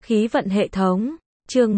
Khí vận hệ thống, chương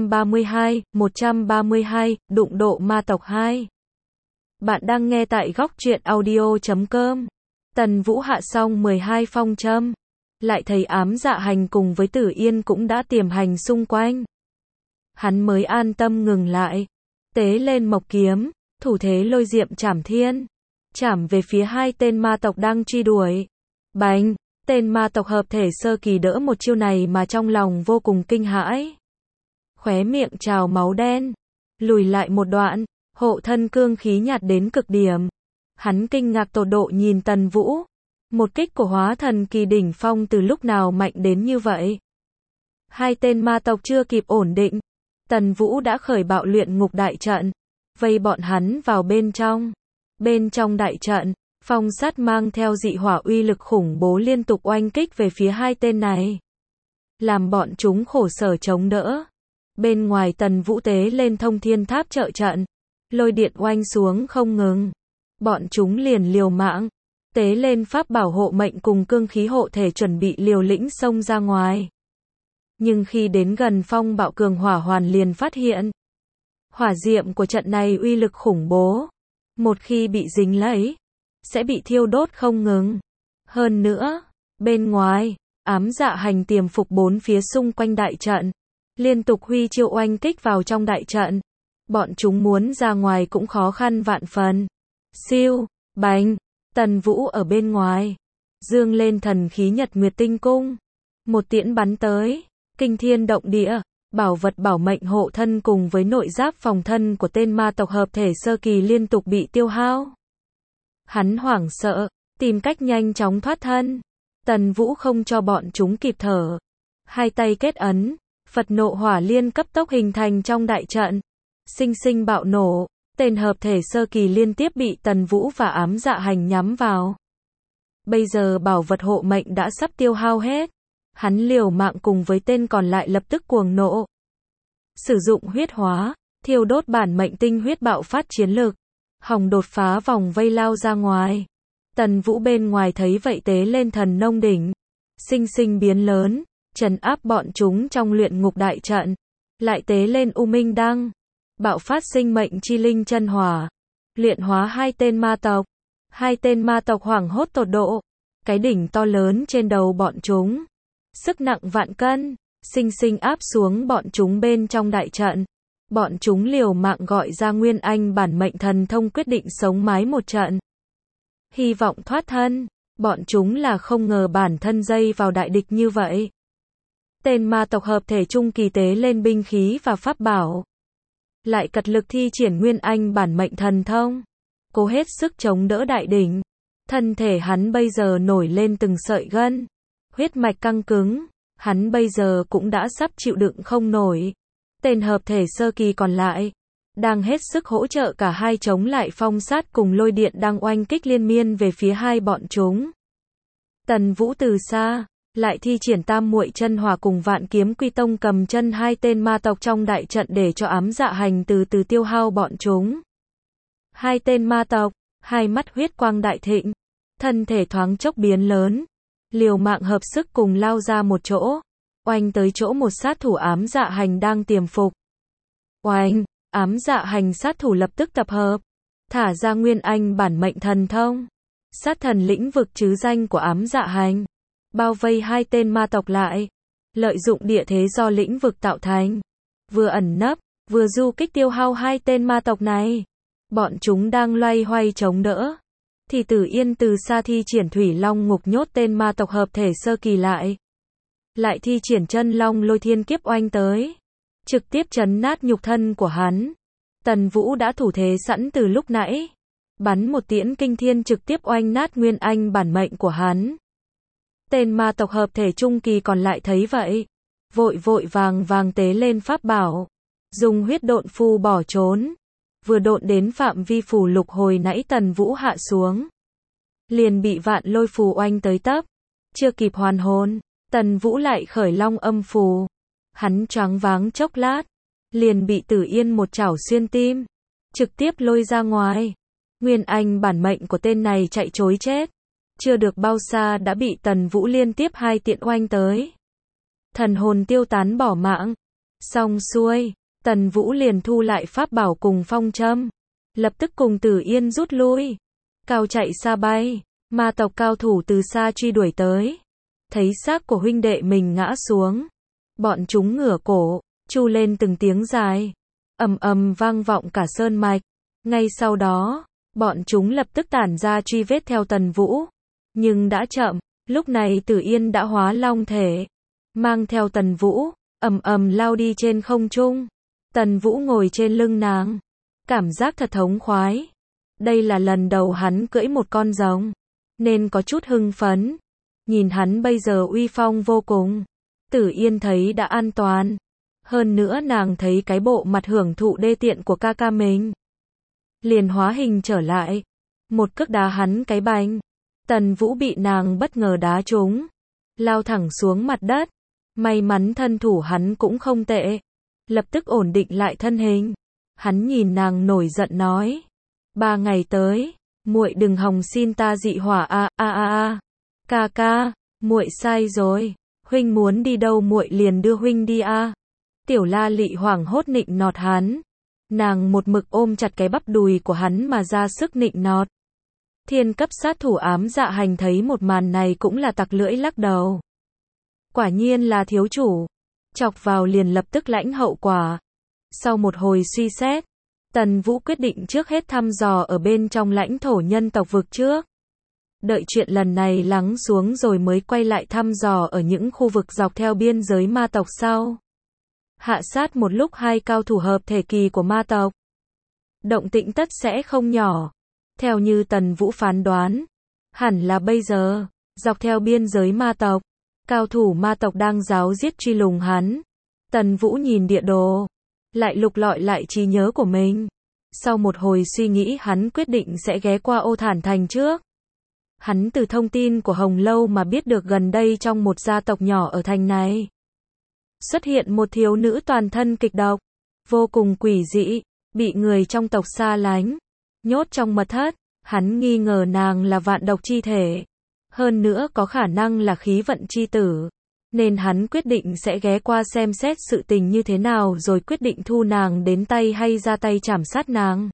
132, đụng độ ma tộc 2. Bạn đang nghe tại góc truyện audio.com. Tần Vũ hạ xong 12 phong châm, lại thấy Ám Dạ Hành cùng với Tử Yên cũng đã tiềm hành xung quanh. Hắn mới an tâm ngừng lại, tế lên mộc kiếm, thủ thế lôi diệm chảm thiên, chảm về phía hai tên ma tộc đang truy đuổi. Bành! Tên ma tộc hợp thể sơ kỳ đỡ một chiêu này mà trong lòng vô cùng kinh hãi. Khóe miệng trào máu đen, lùi lại một đoạn, hộ thân cương khí nhạt đến cực điểm. Hắn kinh ngạc tột độ nhìn Tần Vũ. Một kích của hóa thần kỳ đỉnh phong từ lúc nào mạnh đến như vậy? Hai tên ma tộc chưa kịp ổn định, Tần Vũ đã khởi bạo luyện ngục đại trận, vây bọn hắn vào bên trong. Bên trong đại trận, phong sát mang theo dị hỏa uy lực khủng bố liên tục oanh kích về phía hai tên này, làm bọn chúng khổ sở chống đỡ. Bên ngoài Tần Vũ tế lên thông thiên tháp trợ trận, lôi điện oanh xuống không ngừng. Bọn chúng liền liều mạng, tế lên pháp bảo hộ mệnh cùng cương khí hộ thể chuẩn bị liều lĩnh xông ra ngoài. Nhưng khi đến gần phong bạo cường hỏa hoàn liền phát hiện, hỏa diệm của trận này uy lực khủng bố, một khi bị dính lấy, sẽ bị thiêu đốt không ngừng. Hơn nữa, bên ngoài, Ám Dạ Hành tiềm phục bốn phía xung quanh đại trận, liên tục huy chiêu oanh kích vào trong đại trận. Bọn chúng muốn ra ngoài cũng khó khăn vạn phần. Siêu, bành, Tần Vũ ở bên ngoài, dương lên thần khí Nhật Nguyệt Tinh Cung. Một tiễn bắn tới, kinh thiên động địa, bảo vật bảo mệnh hộ thân cùng với nội giáp phòng thân của tên ma tộc hợp thể sơ kỳ liên tục bị tiêu hao. Hắn hoảng sợ, tìm cách nhanh chóng thoát thân. Tần Vũ không cho bọn chúng kịp thở. Hai tay kết ấn, Phật nộ hỏa liên cấp tốc hình thành trong đại trận. Sinh sinh bạo nổ, tên hợp thể sơ kỳ liên tiếp bị Tần Vũ và Ám Dạ Hành nhắm vào. Bây giờ bảo vật hộ mệnh đã sắp tiêu hao hết. Hắn liều mạng cùng với tên còn lại lập tức cuồng nộ. Sử dụng huyết hóa, thiêu đốt bản mệnh tinh huyết bạo phát chiến lực. Hòng đột phá vòng vây lao ra ngoài. Tần Vũ bên ngoài thấy vậy tế lên thần nông đỉnh, sinh sinh biến lớn, trấn áp bọn chúng trong luyện ngục đại trận. Lại tế lên U Minh Đăng, bạo phát sinh mệnh chi linh chân hỏa, luyện hóa hai tên ma tộc. Hai tên ma tộc hoảng hốt tột độ, cái đỉnh to lớn trên đầu bọn chúng, sức nặng vạn cân, sinh sinh áp xuống bọn chúng bên trong đại trận. Bọn chúng liều mạng gọi ra Nguyên Anh bản mệnh thần thông quyết định sống mái một trận. Hy vọng thoát thân, bọn chúng là không ngờ bản thân dây vào đại địch như vậy. Tên ma tộc hợp thể trung kỳ tế lên binh khí và pháp bảo, lại cật lực thi triển Nguyên Anh bản mệnh thần thông, cố hết sức chống đỡ đại đỉnh. Thân thể hắn bây giờ nổi lên từng sợi gân, huyết mạch căng cứng, hắn bây giờ cũng đã sắp chịu đựng không nổi. Tên hợp thể sơ kỳ còn lại, đang hết sức hỗ trợ cả hai chống lại phong sát cùng lôi điện đang oanh kích liên miên về phía hai bọn chúng. Tần Vũ từ xa, lại thi triển tam muội chân hỏa cùng Vạn Kiếm Quy Tông cầm chân hai tên ma tộc trong đại trận để cho Ám Dạ Hành từ từ tiêu hao bọn chúng. Hai tên ma tộc, hai mắt huyết quang đại thịnh, thân thể thoáng chốc biến lớn, liều mạng hợp sức cùng lao ra một chỗ, oanh tới chỗ một sát thủ Ám Dạ Hành đang tiềm phục. Oanh, Ám Dạ Hành sát thủ lập tức tập hợp, thả ra Nguyên Anh bản mệnh thần thông, sát thần lĩnh vực chứ danh của Ám Dạ Hành, bao vây hai tên ma tộc lại, lợi dụng địa thế do lĩnh vực tạo thành, vừa ẩn nấp, vừa du kích tiêu hao hai tên ma tộc này. Bọn chúng đang loay hoay chống đỡ, thì Tử Yên từ xa thi triển Thủy Long ngục nhốt tên ma tộc hợp thể sơ kỳ lại thi triển chân long lôi thiên kiếp oanh tới, trực tiếp chấn nát nhục thân của hắn. Tần Vũ đã thủ thế sẵn từ lúc nãy, bắn một tiễn kinh thiên trực tiếp oanh nát Nguyên Anh bản mệnh của hắn. Tên ma tộc hợp thể trung kỳ còn lại thấy vậy, vội vàng tế lên pháp bảo, dùng huyết độn phù bỏ trốn. Vừa độn đến phạm vi phù lục hồi nãy Tần Vũ hạ xuống, liền bị vạn lôi phù oanh tới tấp. Chưa kịp hoàn hồn, Tần Vũ lại khởi long âm phù. Hắn choáng váng chốc lát, liền bị Tử Yên một chảo xuyên tim, trực tiếp lôi ra ngoài. Nguyên Anh bản mệnh của tên này chạy trối chết, chưa được bao xa đã bị Tần Vũ liên tiếp hai tiện oanh tới. thần hồn tiêu tán bỏ mạng. Xong xuôi, Tần Vũ liền thu lại pháp bảo cùng phong châm, lập tức cùng Tử Yên rút lui, cao chạy xa bay. Ma tộc cao thủ từ xa truy đuổi tới, thấy xác của huynh đệ mình ngã xuống, bọn chúng ngửa cổ, chu lên từng tiếng dài, ầm ầm vang vọng cả sơn mạch. Ngay sau đó, bọn chúng lập tức tản ra truy vết theo Tần Vũ, nhưng đã chậm. Lúc này Tử Yên đã hóa long thể, mang theo Tần Vũ, ầm ầm lao đi trên không trung. Tần Vũ ngồi trên lưng nàng, cảm giác thật thống khoái. Đây là lần đầu hắn cưỡi một con rồng, nên có chút hưng phấn. Nhìn hắn bây giờ uy phong vô cùng. Tử Yên thấy đã an toàn. Hơn nữa nàng thấy cái bộ mặt hưởng thụ đê tiện của ca ca mình, liền hóa hình trở lại, một cước đá hắn cái bành. Tần Vũ bị nàng bất ngờ đá trúng, lao thẳng xuống mặt đất. May mắn thân thủ hắn cũng không tệ, lập tức ổn định lại thân hình. Hắn nhìn nàng nổi giận nói: 3 ngày tới, muội đừng hòng xin ta dị hỏa a. Ca ca, muội sai rồi, huynh muốn đi đâu muội liền đưa huynh đi a. Tiểu La Lị hoảng hốt nịnh nọt hắn, nàng một mực ôm chặt cái bắp đùi của hắn mà ra sức nịnh nọt. Thiên cấp sát thủ Ám Dạ Hành thấy một màn này cũng là tặc lưỡi lắc đầu. Quả nhiên là thiếu chủ, chọc vào liền lập tức lãnh hậu quả. Sau một hồi suy xét, Tần Vũ quyết định trước hết thăm dò ở bên trong lãnh thổ nhân tộc vực trước. Đợi chuyện lần này lắng xuống rồi mới quay lại thăm dò ở những khu vực dọc theo biên giới ma tộc sau. Hạ sát một lúc 2 cao thủ hợp thể kỳ của ma tộc, động tĩnh tất sẽ không nhỏ. Theo như Tần Vũ phán đoán, hẳn là bây giờ, dọc theo biên giới ma tộc, cao thủ ma tộc đang ráo riết truy lùng hắn. Tần Vũ nhìn địa đồ, lại lục lọi lại trí nhớ của mình. Sau một hồi suy nghĩ hắn quyết định sẽ ghé qua Ô Thản Thành trước. Hắn từ thông tin của Hồng Lâu mà biết được gần đây trong một gia tộc nhỏ ở thành này, xuất hiện một thiếu nữ toàn thân kịch độc, vô cùng quỷ dị, bị người trong tộc xa lánh, nhốt trong mật thất. Hắn nghi ngờ nàng là vạn độc chi thể, hơn nữa có khả năng là khí vận chi tử, nên hắn quyết định sẽ ghé qua xem xét sự tình như thế nào rồi quyết định thu nàng đến tay hay ra tay trảm sát nàng.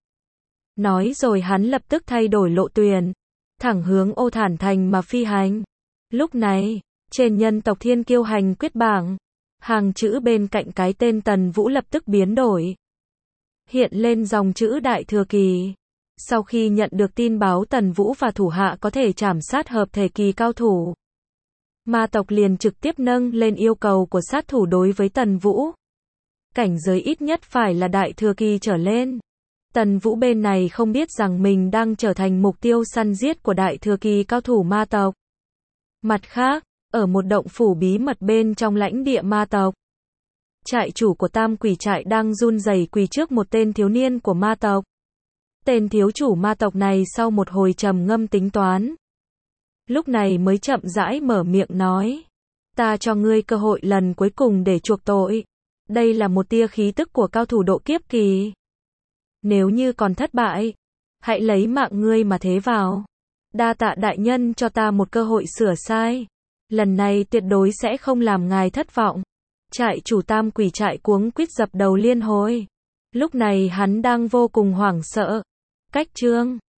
Nói rồi hắn lập tức thay đổi lộ tuyến, thẳng hướng Ô Thản Thành mà phi hành. Lúc này, trên nhân tộc Thiên Kiêu Hành quyết bảng, hàng chữ bên cạnh cái tên Tần Vũ lập tức biến đổi, hiện lên dòng chữ Đại Thừa Kỳ. Sau khi nhận được tin báo Tần Vũ và thủ hạ có thể trảm sát hợp thể kỳ cao thủ, ma tộc liền trực tiếp nâng lên yêu cầu của sát thủ đối với Tần Vũ. Cảnh giới ít nhất phải là Đại Thừa Kỳ trở lên. Tần Vũ bên này không biết rằng mình đang trở thành mục tiêu săn giết của Đại Thừa Kỳ cao thủ ma tộc. Mặt khác, ở một động phủ bí mật bên trong lãnh địa ma tộc, trại chủ của Tam Quỷ trại đang run rẩy quỳ trước một tên thiếu niên của ma tộc. Tên thiếu chủ ma tộc này sau một hồi trầm ngâm tính toán, lúc này mới chậm rãi mở miệng nói: ta cho ngươi cơ hội lần cuối cùng để chuộc tội. Đây là một tia khí tức của cao thủ độ kiếp kỳ. Nếu như còn thất bại, hãy lấy mạng ngươi mà thế vào. Đa tạ đại nhân cho ta một cơ hội sửa sai. Lần này tuyệt đối sẽ không làm ngài thất vọng. Trại chủ Tam Quỷ trại cuống quýt dập đầu liên hồi. Lúc này hắn đang vô cùng hoảng sợ. Cách chương